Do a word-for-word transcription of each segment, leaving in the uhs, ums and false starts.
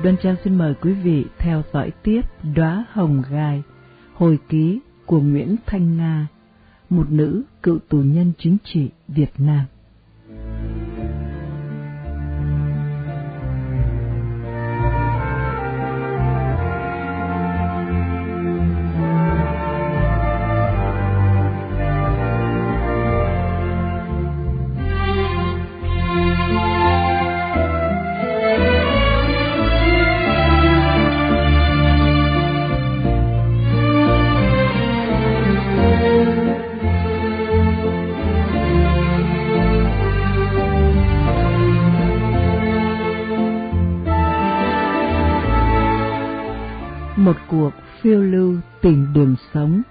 Vân Trang xin mời quý vị theo dõi tiếp Đóa Hồng Gai, hồi ký của Nguyễn Thanh Nga, một nữ cựu tù nhân chính trị Việt Nam. Một cuộc phiêu lưu tìm đường sống.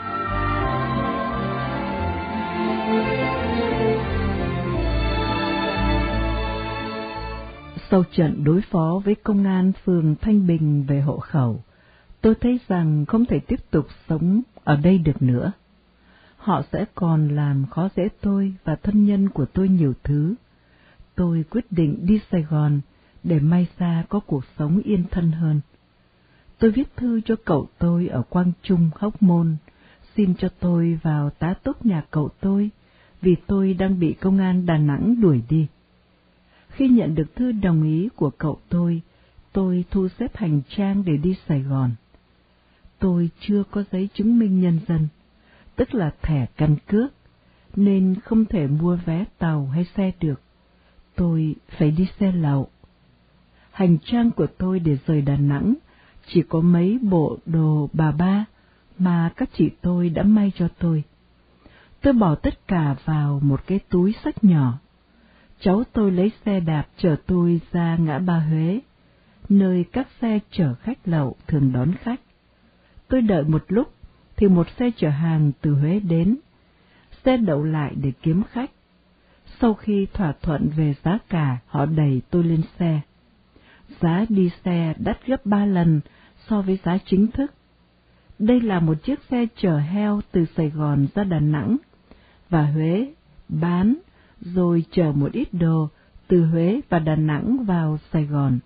Sau trận đối phó với công an phường Thanh Bình về hộ khẩu, tôi thấy rằng không thể tiếp tục sống ở đây được nữa. Họ sẽ còn làm khó dễ tôi và thân nhân của tôi nhiều thứ. Tôi quyết định đi Sài Gòn để may ra có cuộc sống yên thân hơn. Tôi viết thư cho cậu tôi ở Quang Trung, Hóc Môn, xin cho tôi vào tá túc nhà cậu tôi, vì tôi đang bị công an Đà Nẵng đuổi đi. Khi nhận được thư đồng ý của cậu tôi, tôi thu xếp hành trang để đi Sài Gòn. Tôi chưa có giấy chứng minh nhân dân, tức là thẻ căn cước, nên không thể mua vé tàu hay xe được. Tôi phải đi xe lậu. Hành trang của tôi để rời Đà Nẵng chỉ có mấy bộ đồ bà ba mà các chị tôi đã may cho tôi. Tôi bỏ tất cả vào một cái túi xách nhỏ. Cháu tôi lấy xe đạp chở tôi ra ngã ba Huế, nơi các xe chở khách lậu thường đón khách. Tôi đợi một lúc thì một xe chở hàng từ Huế đến. Xe đậu lại để kiếm khách. Sau khi thỏa thuận về giá cả, họ đẩy tôi lên xe. Giá đi xe đắt gấp ba lần so với giá chính thức. Đây là một chiếc xe chở heo từ Sài Gòn ra Đà Nẵng và Huế bán, rồi chở một ít đồ từ Huế và Đà Nẵng vào Sài Gòn.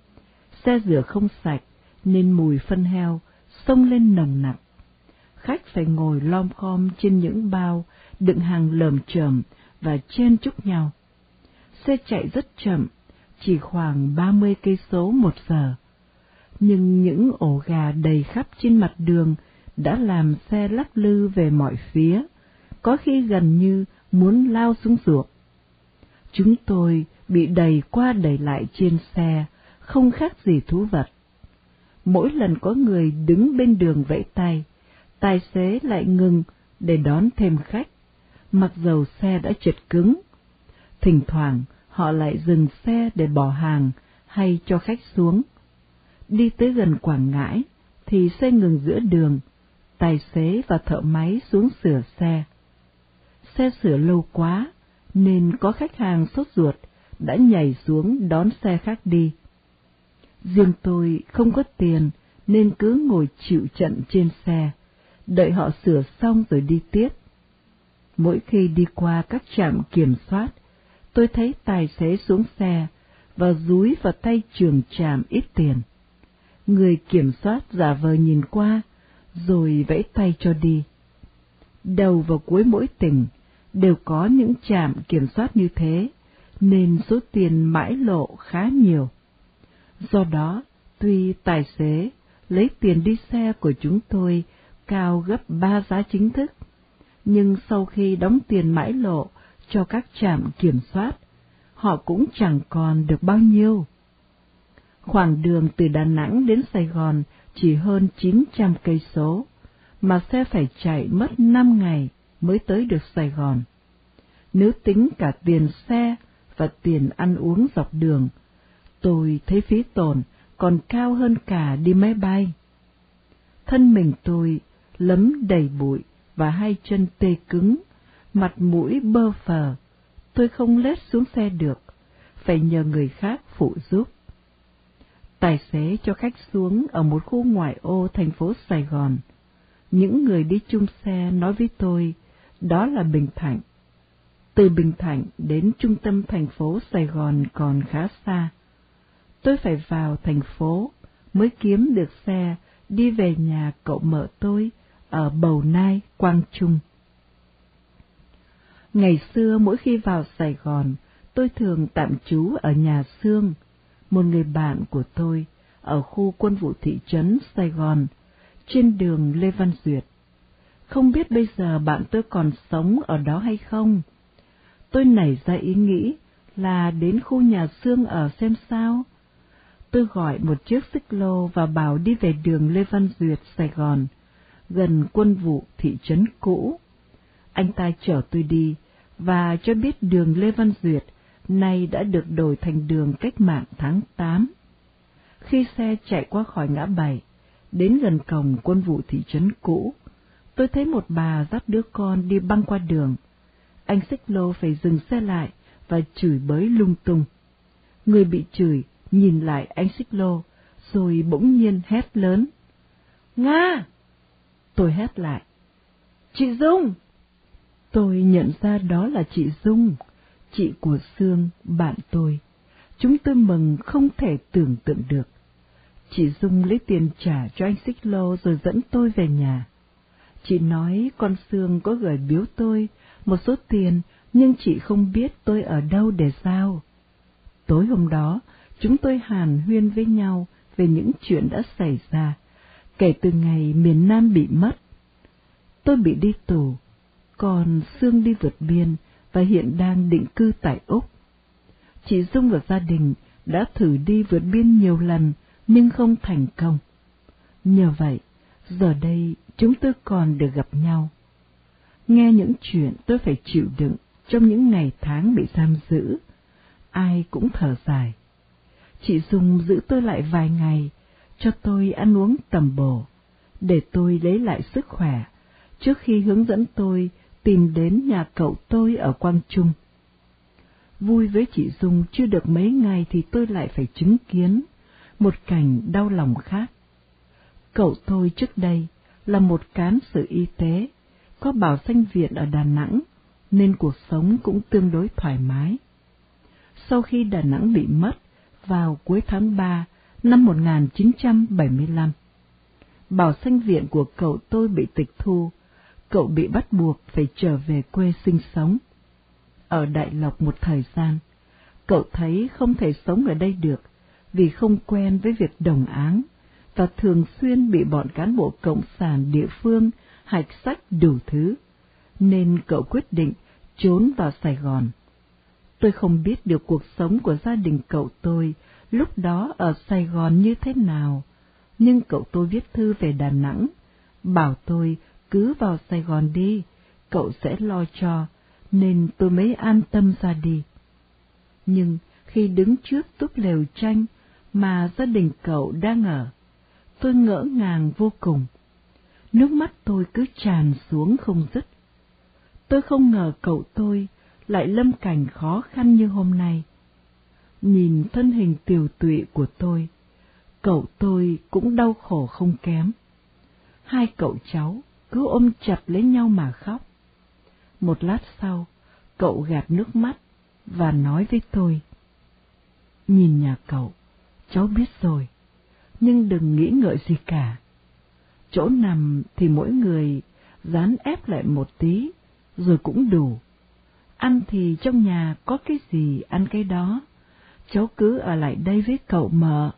Xe rửa không sạch nên mùi phân heo xông lên nồng nặc. Khách phải ngồi lom khom trên những bao đựng hàng lởm chởm và chen chúc nhau. Xe chạy rất chậm, chỉ khoảng ba mươi cây số một giờ. Nhưng những ổ gà đầy khắp trên mặt đường đã làm xe lắc lư về mọi phía, có khi gần như muốn lao xuống ruộng. Chúng tôi bị đẩy qua đẩy lại trên xe, không khác gì thú vật. Mỗi lần có người đứng bên đường vẫy tay, tài xế lại ngừng để đón thêm khách, mặc dầu xe đã chật cứng. Thỉnh thoảng họ lại dừng xe để bỏ hàng hay cho khách xuống. Đi tới gần Quảng Ngãi thì xe ngừng giữa đường, tài xế và thợ máy xuống sửa xe. Xe sửa lâu quá nên có khách hàng sốt ruột đã nhảy xuống đón xe khác đi. Riêng tôi không có tiền nên cứ ngồi chịu trận trên xe, đợi họ sửa xong rồi đi tiếp. Mỗi khi đi qua các trạm kiểm soát, tôi thấy tài xế xuống xe và dúi vào tay trưởng trạm ít tiền. Người kiểm soát giả vờ nhìn qua, rồi vẫy tay cho đi. Đầu và cuối mỗi tỉnh đều có những trạm kiểm soát như thế, nên số tiền mãi lộ khá nhiều. Do đó, tuy tài xế lấy tiền đi xe của chúng tôi cao gấp ba giá chính thức, nhưng sau khi đóng tiền mãi lộ cho các trạm kiểm soát, họ cũng chẳng còn được bao nhiêu. Khoảng đường từ Đà Nẵng đến Sài Gòn chỉ hơn chín trăm cây số, mà xe phải chạy mất năm ngày mới tới được Sài Gòn. Nếu tính cả tiền xe và tiền ăn uống dọc đường, tôi thấy phí tổn còn cao hơn cả đi máy bay. Thân mình tôi lấm đầy bụi và hai chân tê cứng, mặt mũi bơ phờ, tôi không lết xuống xe được, phải nhờ người khác phụ giúp. Tài xế cho khách xuống ở một khu ngoại ô thành phố Sài Gòn. Những người đi chung xe nói với tôi, đó là Bình Thạnh. Từ Bình Thạnh đến trung tâm thành phố Sài Gòn còn khá xa. tôi phải vào thành phố mới kiếm được xe đi về nhà cậu mợ tôi ở Bầu Nai, Quang Trung. Ngày xưa mỗi khi vào Sài Gòn, tôi thường tạm trú ở nhà Sương, một người bạn của tôi, ở khu quân vụ thị trấn Sài Gòn, trên đường Lê Văn Duyệt. Không biết bây giờ bạn tôi còn sống ở đó hay không? Tôi nảy ra ý nghĩ là đến khu nhà Sương ở xem sao. Tôi gọi một chiếc xích lô và bảo đi về đường Lê Văn Duyệt, Sài Gòn, gần quân vụ thị trấn cũ. Anh ta chở tôi đi và cho biết đường Lê Văn Duyệt nay đã được đổi thành đường Cách mạng tháng tám. Khi xe chạy qua khỏi ngã bảy, đến gần cổng quân vụ thị trấn cũ, tôi thấy một bà dắt đứa con đi băng qua đường. Anh xích lô phải dừng xe lại và chửi bới lung tung. Người bị chửi nhìn lại anh xích lô, rồi bỗng nhiên hét lớn: "Nga!" Tôi hét lại: "Chị Dung!" Tôi nhận ra đó là chị Dung, chị của Sương, bạn tôi. Chúng tôi mừng không thể tưởng tượng được. Chị Dung lấy tiền trả cho anh xích lô rồi dẫn tôi về nhà. Chị nói con Sương có gửi biếu tôi một số tiền, nhưng chị không biết tôi ở đâu để giao. Tối hôm đó, chúng tôi hàn huyên với nhau về những chuyện đã xảy ra, kể từ ngày miền Nam bị mất. Tôi bị đi tù, còn Sương đi vượt biên và hiện đang định cư tại Úc. Chị Dung và gia đình đã thử đi vượt biên nhiều lần nhưng không thành công. Nhờ vậy, giờ đây chúng tôi còn được gặp nhau. Nghe những chuyện tôi phải chịu đựng trong những ngày tháng bị giam giữ, ai cũng thở dài. Chị Dung giữ tôi lại vài ngày, cho tôi ăn uống tầm bổ, để tôi lấy lại sức khỏe, trước khi hướng dẫn tôi tìm đến nhà cậu tôi ở Quang Trung. Vui với chị Dung chưa được mấy ngày thì tôi lại phải chứng kiến một cảnh đau lòng khác. Cậu tôi trước đây là một cán sự y tế, có bảo sanh viện ở Đà Nẵng, nên cuộc sống cũng tương đối thoải mái. Sau khi Đà Nẵng bị mất vào cuối tháng ba năm một nghìn chín trăm bảy mươi lăm, bảo sanh viện của cậu tôi bị tịch thu, cậu bị bắt buộc phải trở về quê sinh sống. Ở Đại Lộc một thời gian, cậu thấy không thể sống ở đây được vì không quen với việc đồng áng và thường xuyên bị bọn cán bộ cộng sản địa phương hạch sách đủ thứ, nên cậu quyết định trốn vào Sài Gòn. Tôi không biết được cuộc sống của gia đình cậu tôi lúc đó ở Sài Gòn như thế nào, nhưng cậu tôi viết thư về Đà Nẵng, bảo tôi cứ vào Sài Gòn đi, cậu sẽ lo cho, nên tôi mới an tâm ra đi. Nhưng khi đứng trước túp lều tranh mà gia đình cậu đang ở, tôi ngỡ ngàng vô cùng. Nước mắt tôi cứ tràn xuống không dứt. Tôi không ngờ cậu tôi lại lâm cảnh khó khăn như hôm nay. Nhìn thân hình tiều tụy của tôi, cậu tôi cũng đau khổ không kém. Hai cậu cháu cứ ôm chặt lấy nhau mà khóc. Một lát sau, cậu gạt nước mắt và nói với tôi: "Nhìn nhà cậu, cháu biết rồi, nhưng đừng nghĩ ngợi gì cả. Chỗ nằm thì mỗi người dán ép lại một tí, rồi cũng đủ. Ăn thì trong nhà có cái gì ăn cái đó, cháu cứ ở lại đây với cậu mợ."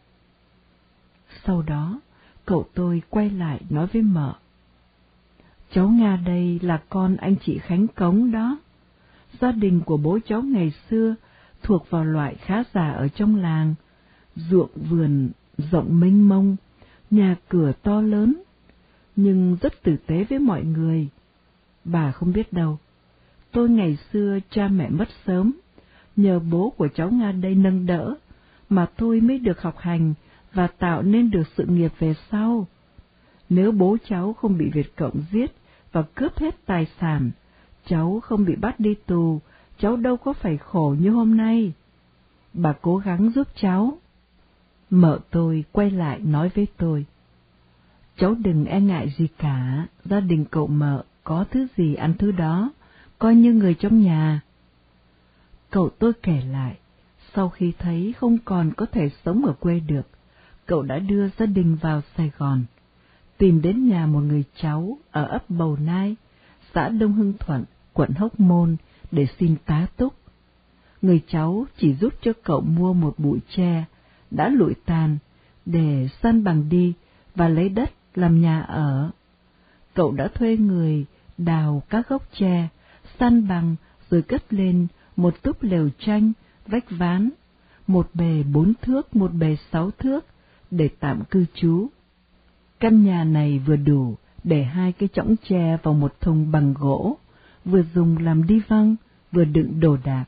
Sau đó, cậu tôi quay lại nói với mợ: "Cháu Nga đây là con anh chị Khánh Cống đó. Gia đình của bố cháu ngày xưa thuộc vào loại khá giả ở trong làng, ruộng vườn rộng mênh mông, nhà cửa to lớn, nhưng rất tử tế với mọi người. Bà không biết đâu, tôi ngày xưa cha mẹ mất sớm, nhờ bố của cháu Nga đây nâng đỡ, mà tôi mới được học hành và tạo nên được sự nghiệp về sau. Nếu bố cháu không bị Việt Cộng giết và cướp hết tài sản, cháu không bị bắt đi tù, cháu đâu có phải khổ như hôm nay. Bà cố gắng giúp cháu." Mợ tôi quay lại nói với tôi: "Cháu đừng e ngại gì cả, gia đình cậu mợ có thứ gì ăn thứ đó, coi như người trong nhà." Cậu tôi kể lại, Sau khi thấy không còn có thể sống ở quê được, cậu đã đưa gia đình vào Sài Gòn, tìm đến nhà một người cháu ở ấp Bầu Nai, xã Đông Hưng Thuận, quận Hóc Môn để xin tá túc. Người cháu chỉ giúp cho cậu mua một bụi tre đã lụi tàn để san bằng đi và lấy đất làm nhà ở. Cậu đã thuê người đào các gốc tre, san bằng rồi cất lên một túp lều tranh, vách ván, một bề bốn thước, một bề sáu thước để tạm cư trú. Căn nhà này vừa đủ để hai cái chõng tre vào một thùng bằng gỗ, vừa dùng làm đi văng, vừa đựng đồ đạc.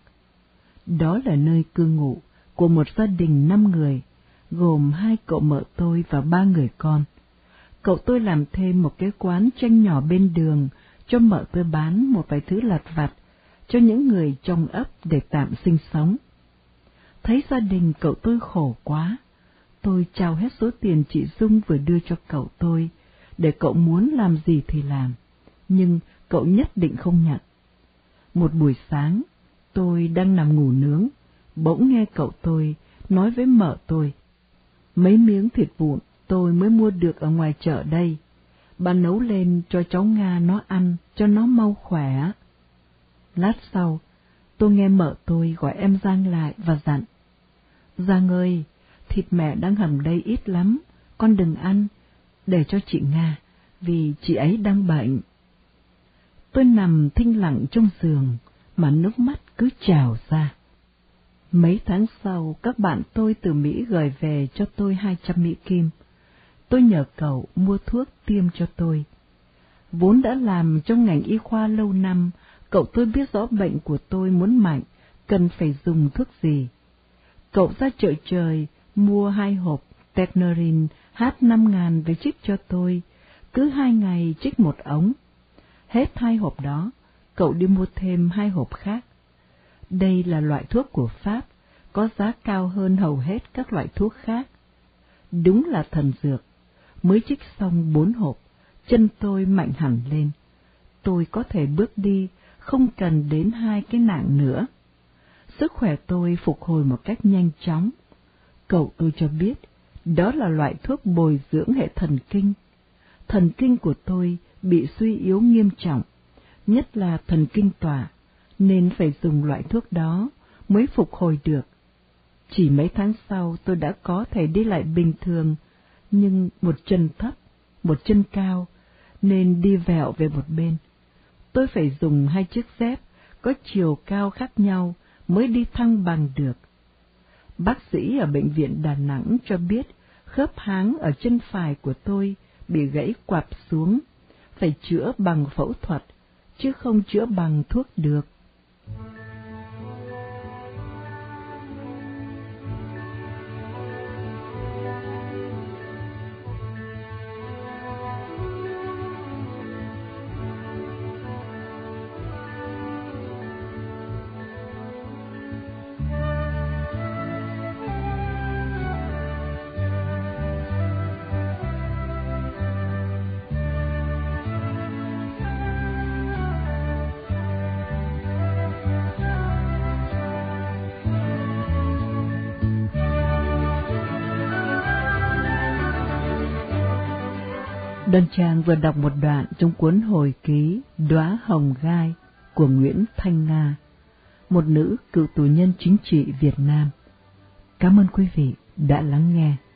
Đó là nơi cư ngụ của một gia đình năm người, gồm hai cậu mợ tôi và ba người con. Cậu tôi làm thêm một cái quán tranh nhỏ bên đường cho mợ tôi bán một vài thứ lặt vặt cho những người trong ấp để tạm sinh sống. Thấy gia đình cậu tôi khổ quá, tôi trao hết số tiền chị Dung vừa đưa cho cậu tôi, để cậu muốn làm gì thì làm, nhưng cậu nhất định không nhận. Một buổi sáng, tôi đang nằm ngủ nướng, bỗng nghe cậu tôi nói với mợ tôi: mấy miếng thịt vụn tôi mới mua được ở ngoài chợ đây, bà nấu lên cho cháu Nga nó ăn cho nó mau khỏe. Lát sau, tôi nghe mợ tôi gọi em Giang lại và dặn: Giang ơi, thịt mẹ đang hầm đây ít lắm, con đừng ăn, để cho chị Nga, vì chị ấy đang bệnh. Tôi nằm thinh lặng trong giường, mà nước mắt cứ trào ra. Mấy tháng sau, các bạn tôi từ Mỹ gửi về cho tôi hai trăm Mỹ Kim. Tôi nhờ cậu mua thuốc tiêm cho tôi. Vốn đã làm trong ngành y khoa lâu năm, cậu tôi biết rõ bệnh của tôi muốn mạnh, cần phải dùng thuốc gì. Cậu ra chợ trời, mua hai hộp Technorin H năm ngàn về trích cho tôi, cứ hai ngày trích một ống. Hết hai hộp đó, cậu đi mua thêm hai hộp khác. Đây là loại thuốc của Pháp, có giá cao hơn hầu hết các loại thuốc khác. Đúng là thần dược, mới trích xong bốn hộp, chân tôi mạnh hẳn lên. Tôi có thể bước đi, không cần đến hai cái nạng nữa. Sức khỏe tôi phục hồi một cách nhanh chóng. Cậu tôi cho biết, đó là loại thuốc bồi dưỡng hệ thần kinh. Thần kinh của tôi bị suy yếu nghiêm trọng, nhất là thần kinh tọa, nên phải dùng loại thuốc đó mới phục hồi được. Chỉ mấy tháng sau tôi đã có thể đi lại bình thường, nhưng một chân thấp, một chân cao, nên đi vẹo về một bên. Tôi phải dùng hai chiếc dép có chiều cao khác nhau mới đi thăng bằng được. Bác sĩ ở bệnh viện Đà Nẵng cho biết khớp háng ở chân phải của tôi bị gãy quặp xuống, phải chữa bằng phẫu thuật, chứ không chữa bằng thuốc được. Đoan Trang vừa đọc một đoạn trong cuốn hồi ký Đóa Hồng Gai của Nguyễn Thanh Nga, một nữ cựu tù nhân chính trị Việt Nam. Cảm ơn quý vị đã lắng nghe.